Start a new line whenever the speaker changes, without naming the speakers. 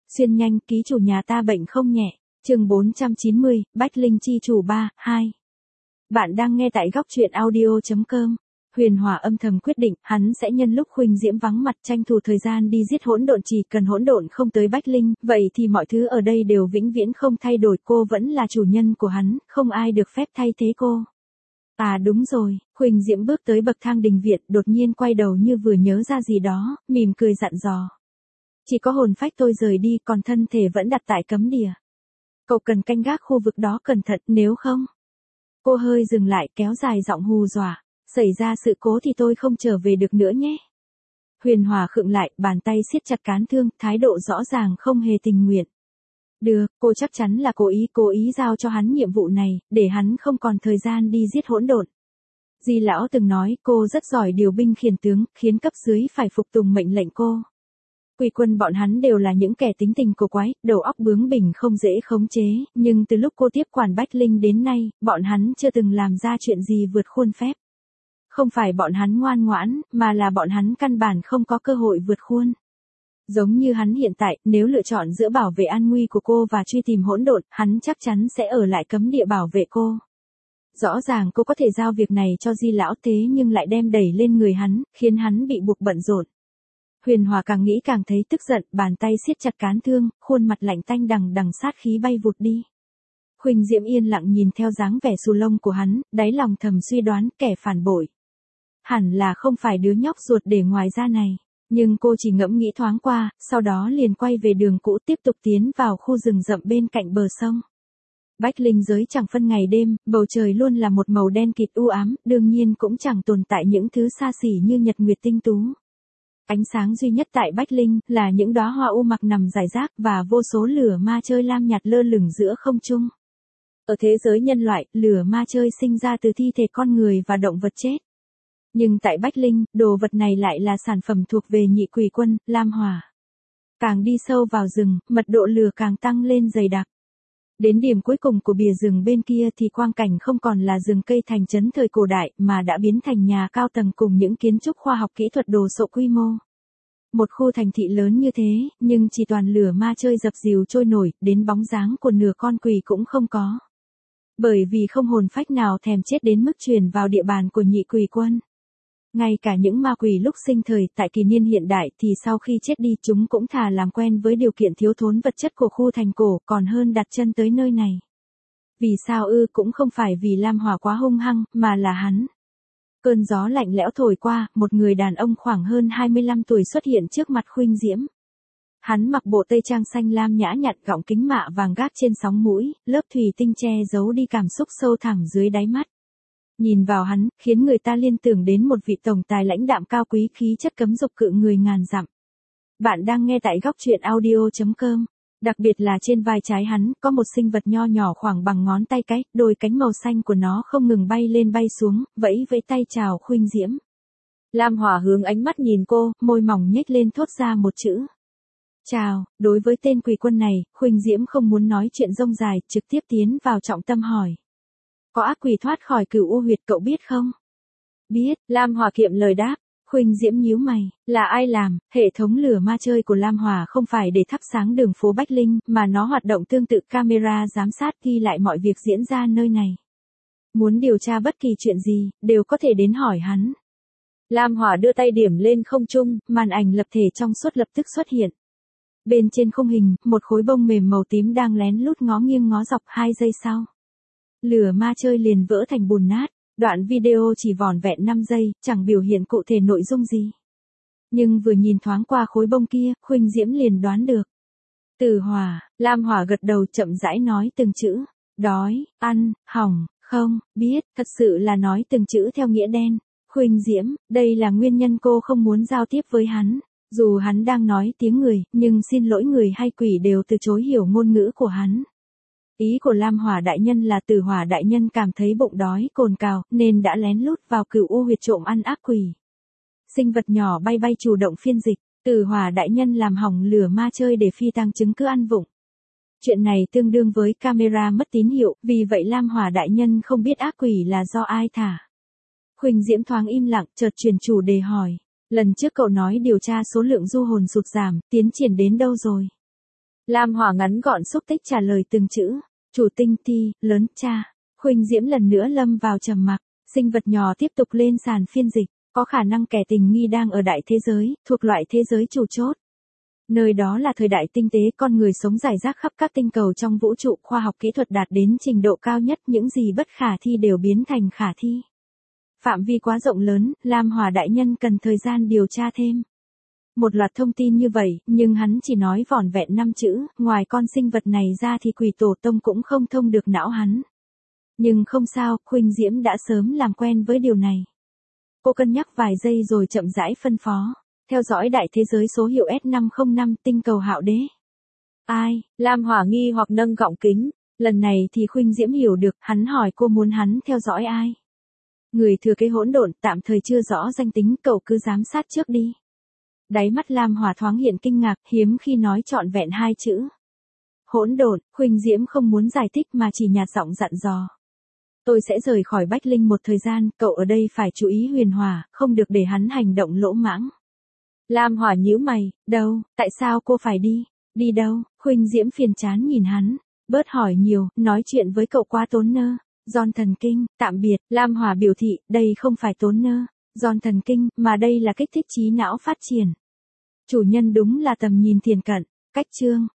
Xuyên nhanh, ký chủ nhà ta bệnh không nhẹ. Chương 490, Bách Linh chi chủ 3, 2. Bạn đang nghe tại góc truyện audio.com. Huyền Hòa âm thầm quyết định, hắn sẽ nhân lúc Khuynh Diễm vắng mặt tranh thủ thời gian đi giết hỗn độn, chỉ cần hỗn độn không tới Bách Linh, vậy thì mọi thứ ở đây đều vĩnh viễn không thay đổi, cô vẫn là chủ nhân của hắn, không ai được phép thay thế cô. À đúng rồi, Khuynh Diễm bước tới bậc thang đình viện, đột nhiên quay đầu như vừa nhớ ra gì đó, mỉm cười dặn dò. Chỉ có hồn phách tôi rời đi, còn thân thể vẫn đặt tại cấm địa. Cậu cần canh gác khu vực đó cẩn thận, nếu không. Cô hơi dừng lại, kéo dài giọng hù dọa. Xảy ra sự cố thì tôi không trở về được nữa nhé. Huyền Hòa khựng lại, bàn tay siết chặt cán thương, thái độ rõ ràng không hề tình nguyện. Được, cô chắc chắn là cố ý giao cho hắn nhiệm vụ này, để hắn không còn thời gian đi giết hỗn độn. Di lão từng nói cô rất giỏi điều binh khiển tướng, khiến cấp dưới phải phục tùng mệnh lệnh cô. Quỷ quân bọn hắn đều là những kẻ tính tình cổ quái, đầu óc bướng bỉnh không dễ khống chế, nhưng từ lúc cô tiếp quản Bách Linh đến nay, bọn hắn chưa từng làm ra chuyện gì vượt khuôn phép. Không phải bọn hắn ngoan ngoãn, mà là bọn hắn căn bản không có cơ hội vượt khuôn. Giống như hắn hiện tại, nếu lựa chọn giữa bảo vệ an nguy của cô và truy tìm hỗn độn, hắn chắc chắn sẽ ở lại cấm địa bảo vệ cô. Rõ ràng cô có thể giao việc này cho Di lão, thế nhưng lại đem đẩy lên người hắn, khiến hắn bị buộc bận rộn. Huyền Hòa càng nghĩ càng thấy tức giận, bàn tay siết chặt cán thương, khuôn mặt lạnh tanh đằng sát khí bay vụt đi. Khuynh Diễm yên lặng nhìn theo dáng vẻ xù lông của hắn, đáy lòng thầm suy đoán kẻ phản bội. Hẳn là không phải đứa nhóc ruột để ngoài ra này, nhưng cô chỉ ngẫm nghĩ thoáng qua, sau đó liền quay về đường cũ tiếp tục tiến vào khu rừng rậm bên cạnh bờ sông. Bách Linh giới chẳng phân ngày đêm, bầu trời luôn là một màu đen kịt u ám, đương nhiên cũng chẳng tồn tại những thứ xa xỉ như nhật nguyệt tinh tú. Ánh sáng duy nhất tại Bách Linh là những đóa hoa u mặc nằm rải rác và vô số lửa ma chơi lam nhạt lơ lửng giữa không trung. Ở thế giới nhân loại, lửa ma chơi sinh ra từ thi thể con người và động vật chết. Nhưng tại Bách Linh, đồ vật này lại là sản phẩm thuộc về nhị quỷ quân, Lam Hỏa. Càng đi sâu vào rừng, mật độ lửa càng tăng lên dày đặc. Đến điểm cuối cùng của bìa rừng bên kia thì quang cảnh không còn là rừng cây thành trấn thời cổ đại mà đã biến thành nhà cao tầng cùng những kiến trúc khoa học kỹ thuật đồ sộ quy mô. Một khu thành thị lớn như thế, nhưng chỉ toàn lửa ma chơi dập dìu trôi nổi, đến bóng dáng của nửa con quỷ cũng không có. Bởi vì không hồn phách nào thèm chết đến mức truyền vào địa bàn của nhị quỷ quân. Ngay cả những ma quỷ lúc sinh thời tại kỷ niên hiện đại thì sau khi chết đi chúng cũng thà làm quen với điều kiện thiếu thốn vật chất của khu thành cổ còn hơn đặt chân tới nơi này. Vì sao ư? Cũng không phải vì Lam Hỏa quá hung hăng, mà là hắn. Cơn gió lạnh lẽo thổi qua, một người đàn ông khoảng hơn 25 tuổi xuất hiện trước mặt Khuynh Diễm. Hắn mặc bộ tây trang xanh lam nhã nhặn, gọng kính mạ vàng gác trên sóng mũi, lớp thủy tinh che giấu đi cảm xúc sâu thẳm dưới đáy mắt. Nhìn vào hắn, khiến người ta liên tưởng đến một vị tổng tài lãnh đạm cao quý, khí chất cấm dục cự người ngàn dặm. Bạn đang nghe tại góc truyện audio.com. Đặc biệt là trên vai trái hắn, có một sinh vật nho nhỏ khoảng bằng ngón tay cái, đôi cánh màu xanh của nó không ngừng bay lên bay xuống, vẫy vẫy tay chào Khuynh Diễm. Lam Hỏa hướng ánh mắt nhìn cô, môi mỏng nhếch lên thốt ra một chữ. Chào. Đối với tên quỷ quân này, Khuynh Diễm không muốn nói chuyện rông dài, trực tiếp tiến vào trọng tâm hỏi. Có ác quỷ thoát khỏi Cửu U huyệt cậu biết không? Biết, Lam Hỏa kiệm lời đáp. Khuynh Diễm nhíu mày, là ai làm? Hệ thống lửa ma chơi của Lam Hỏa không phải để thắp sáng đường phố Bách Linh, mà nó hoạt động tương tự camera giám sát ghi lại mọi việc diễn ra nơi này. Muốn điều tra bất kỳ chuyện gì, đều có thể đến hỏi hắn. Lam Hỏa đưa tay điểm lên không trung, màn ảnh lập thể trong suốt lập tức xuất hiện. Bên trên khung hình, một khối bông mềm màu tím đang lén lút ngó nghiêng ngó dọc. 2 giây sau, lửa ma chơi liền vỡ thành bùn nát. Đoạn video chỉ vỏn vẹn 5 giây, chẳng biểu hiện cụ thể nội dung gì. Nhưng vừa nhìn thoáng qua khối bông kia, Khuynh Diễm liền đoán được. Tử hỏa. Lam Hỏa gật đầu chậm rãi nói từng chữ. Đói, ăn, hỏng, không, biết, thật sự là nói từng chữ theo nghĩa đen. Khuynh Diễm, đây là nguyên nhân cô không muốn giao tiếp với hắn. Dù hắn đang nói tiếng người, nhưng xin lỗi người hay quỷ đều từ chối hiểu ngôn ngữ của hắn. Ý của Lam Hỏa đại nhân là Tử Hỏa đại nhân cảm thấy bụng đói cồn cào, nên đã lén lút vào Cửu U huyệt trộm ăn ác quỷ. Sinh vật nhỏ bay bay chủ động phiên dịch, Tử Hỏa đại nhân làm hỏng lửa ma chơi để phi tang chứng cứ ăn vụng. Chuyện này tương đương với camera mất tín hiệu, vì vậy Lam Hỏa đại nhân không biết ác quỷ là do ai thả. Khuynh Diễm thoáng im lặng, chợt chuyển chủ đề hỏi. Lần trước cậu nói điều tra số lượng du hồn sụt giảm, tiến triển đến đâu rồi? Lam Hòa ngắn gọn xúc tích trả lời từng chữ. Chủ tinh thi, lớn cha. Khuynh Diễm lần nữa lâm vào trầm mặc. Sinh vật nhỏ tiếp tục lên sàn phiên dịch. Có khả năng kẻ tình nghi đang ở đại thế giới, thuộc loại thế giới chủ chốt. Nơi đó là thời đại tinh tế, con người sống rải rác khắp các tinh cầu trong vũ trụ, khoa học kỹ thuật đạt đến trình độ cao nhất, những gì bất khả thi đều biến thành khả thi. Phạm vi quá rộng lớn, Lam Hòa đại nhân cần thời gian điều tra thêm. Một loạt thông tin như vậy, nhưng hắn chỉ nói vỏn vẹn 5 chữ, ngoài con sinh vật này ra thì quỷ tổ tông cũng không thông được não hắn. Nhưng không sao, Khuynh Diễm đã sớm làm quen với điều này. Cô cân nhắc vài giây rồi chậm rãi phân phó. Theo dõi đại thế giới số hiệu S505 tinh cầu Hạo Đế. Ai? Lam Hòa nghi hoặc nâng gọng kính. Lần này thì Khuynh Diễm hiểu được, hắn hỏi cô muốn hắn theo dõi ai. Người thừa kế hỗn độn, tạm thời chưa rõ danh tính, cậu cứ giám sát trước đi. Đáy mắt Lam Hòa thoáng hiện kinh ngạc, hiếm khi nói trọn vẹn 2 chữ. Hỗn độn, Khuynh Diễm không muốn giải thích mà chỉ nhạt giọng dặn dò. Tôi sẽ rời khỏi Bách Linh một thời gian, cậu ở đây phải chú ý Huyền Hòa, không được để hắn hành động lỗ mãng. Lam Hòa nhíu mày, đâu, tại sao cô phải đi? Đi đâu? Khuynh Diễm phiền chán nhìn hắn, bớt hỏi nhiều, nói chuyện với cậu quá tốn nơ. Giòn thần kinh, tạm biệt, Lam Hòa biểu thị, đây không phải tốn nơ, giòn thần kinh, mà đây là kích thích trí não phát triển. Chủ nhân đúng là tầm nhìn thiền cận, cách chương.